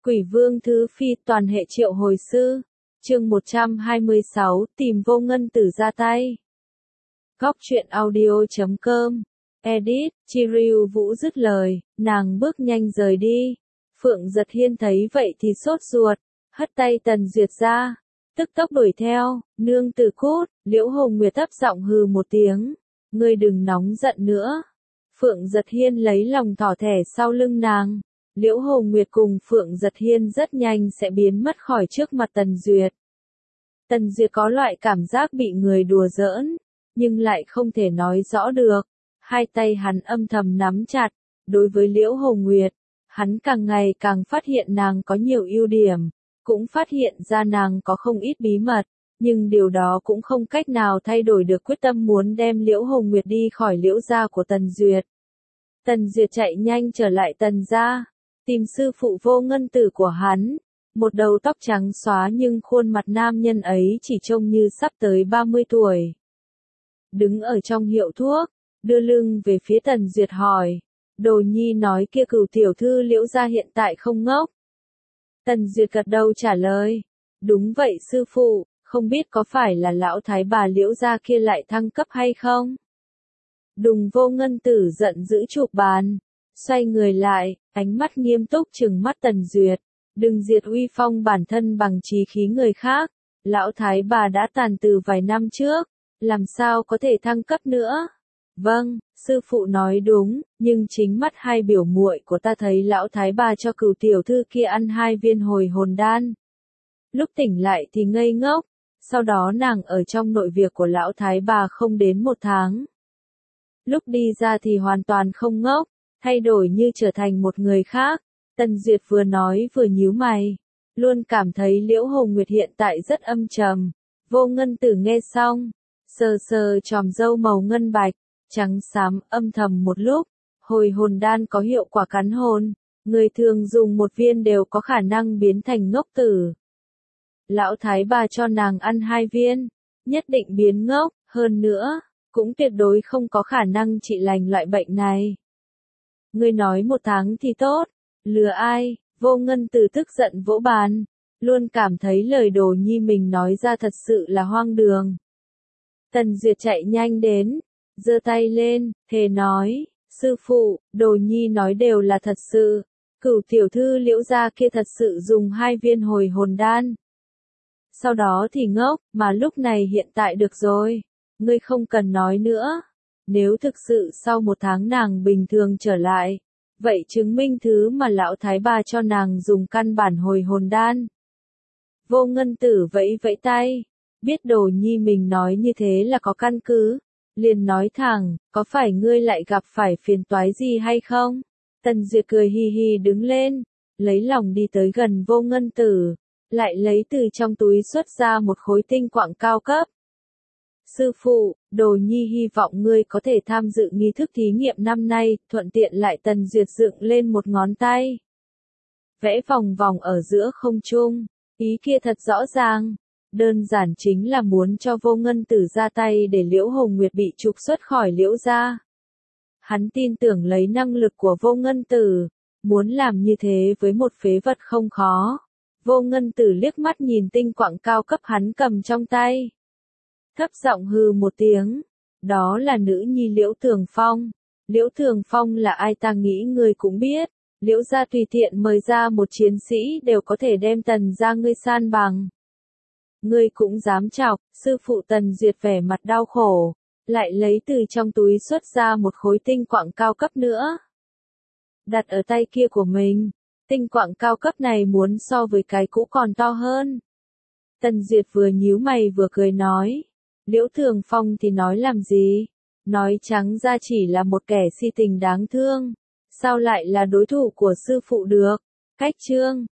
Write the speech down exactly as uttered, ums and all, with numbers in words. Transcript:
Quỷ Vương Thứ Phi toàn hệ triệu hồi sư. Chương một trăm hai mươi sáu, tìm Vô Ngân Tử ra tay. Góc truyện audio chấm com. Edit, Chiryu Vũ dứt lời, nàng bước nhanh rời đi. Phượng Giật Hiên thấy vậy thì sốt ruột, hất tay Tần Duyệt ra, tức tốc đuổi theo, nương tử cút. Liễu Hồng Nguyệt thấp giọng hừ một tiếng, ngươi đừng nóng giận nữa. Phượng Giật Hiên lấy lòng thỏ thẻ sau lưng nàng. Liễu Hồng Nguyệt cùng Phượng Giật Hiên rất nhanh sẽ biến mất khỏi trước mặt Tần Duyệt. Tần Duyệt có loại cảm giác bị người đùa giỡn, nhưng lại không thể nói rõ được. Hai tay hắn âm thầm nắm chặt. Đối với Liễu Hồng Nguyệt, hắn càng ngày càng phát hiện nàng có nhiều ưu điểm, cũng phát hiện ra nàng có không ít bí mật, nhưng điều đó cũng không cách nào thay đổi được quyết tâm muốn đem Liễu Hồng Nguyệt đi khỏi Liễu gia của Tần Duyệt. Tần Duyệt chạy nhanh trở lại Tần gia, tìm sư phụ Vô Ngân Tử của hắn. Một đầu tóc trắng xóa nhưng khuôn mặt nam nhân ấy chỉ trông như sắp tới ba mươi tuổi. Đứng ở trong hiệu thuốc, đưa lưng về phía Tần Duyệt hỏi, Đồ Nhi nói kia Cửu tiểu thư Liễu gia hiện tại không ngốc. Tần Duyệt gật đầu trả lời, đúng vậy sư phụ, không biết có phải là lão thái bà Liễu gia kia lại thăng cấp hay không? Đùng. Vô Ngân Tử giận dữ chụp bàn, xoay người lại, ánh mắt nghiêm túc trừng mắt Tần Duyệt, đừng diệt uy phong bản thân bằng chí khí người khác, lão thái bà đã tàn từ vài năm trước, làm sao có thể thăng cấp nữa? Vâng, sư phụ nói đúng, nhưng chính mắt hai biểu muội của ta thấy lão thái bà cho Cửu tiểu thư kia ăn hai viên hồi hồn đan. Lúc tỉnh lại thì ngây ngốc, sau đó nàng ở trong nội việc của lão thái bà không đến một tháng. Lúc đi ra thì hoàn toàn không ngốc, thay đổi như trở thành một người khác. Tần Duyệt vừa nói vừa nhíu mày, luôn cảm thấy Liễu Hồng Nguyệt hiện tại rất âm trầm. Vô Ngân Tử nghe xong, sờ sờ chòm râu màu ngân bạch, trắng xám, âm thầm một lúc. Hồi hồn đan có hiệu quả cắn hồn, người thường dùng một viên đều có khả năng biến thành ngốc tử. Lão thái bà cho nàng ăn hai viên, nhất định biến ngốc, hơn nữa, cũng tuyệt đối không có khả năng trị lành loại bệnh này. Ngươi nói một tháng thì tốt, lừa ai? Vô Ngân Tử tức giận vỗ bàn, luôn cảm thấy lời Đồ Nhi mình nói ra thật sự là hoang đường. Tần Duyệt chạy nhanh đến, giơ tay lên, thề nói, sư phụ, Đồ Nhi nói đều là thật sự, Cửu tiểu thư Liễu gia kia thật sự dùng hai viên hồi hồn đan. Sau đó thì ngốc, mà lúc này hiện tại được rồi, ngươi không cần nói nữa. Nếu thực sự sau một tháng nàng bình thường trở lại, vậy chứng minh thứ mà lão thái bà cho nàng dùng căn bản hồi hồn đan. Vô Ngân Tử vẫy vẫy tay, biết Đồ Nhi mình nói như thế là có căn cứ, liền nói thẳng, có phải ngươi lại gặp phải phiền toái gì hay không? Tần Duyệt cười hi hi đứng lên, lấy lòng đi tới gần Vô Ngân Tử, lại lấy từ trong túi xuất ra một khối tinh quặng cao cấp. Sư phụ, Đồ Nhi hy vọng ngươi có thể tham dự nghi thức thí nghiệm năm nay, thuận tiện lại. Tần Duyệt dựng lên một ngón tay, vẽ vòng vòng ở giữa không trung, ý kia thật rõ ràng, đơn giản chính là muốn cho Vô Ngân Tử ra tay để Liễu Hồng Nguyệt bị trục xuất khỏi Liễu gia. Hắn tin tưởng lấy năng lực của Vô Ngân Tử, muốn làm như thế với một phế vật không khó. Vô Ngân Tử liếc mắt nhìn tinh quặng cao cấp hắn cầm trong tay, thấp giọng hừ một tiếng, đó là nữ nhi Liễu Thường Phong. Liễu Thường Phong là ai ta nghĩ ngươi cũng biết, Liễu gia tùy tiện mời ra một chiến sĩ đều có thể đem Tần gia ngươi san bằng. Ngươi cũng dám chọc? Sư phụ. Tần Duyệt vẻ mặt đau khổ, lại lấy từ trong túi xuất ra một khối tinh quặng cao cấp nữa, đặt ở tay kia của mình. Tinh quặng cao cấp này muốn so với cái cũ còn to hơn. Tần Duyệt vừa nhíu mày vừa cười nói, Liễu Thường Phong thì nói làm gì? Nói trắng ra chỉ là một kẻ si tình đáng thương, sao lại là đối thủ của sư phụ được? Cách chương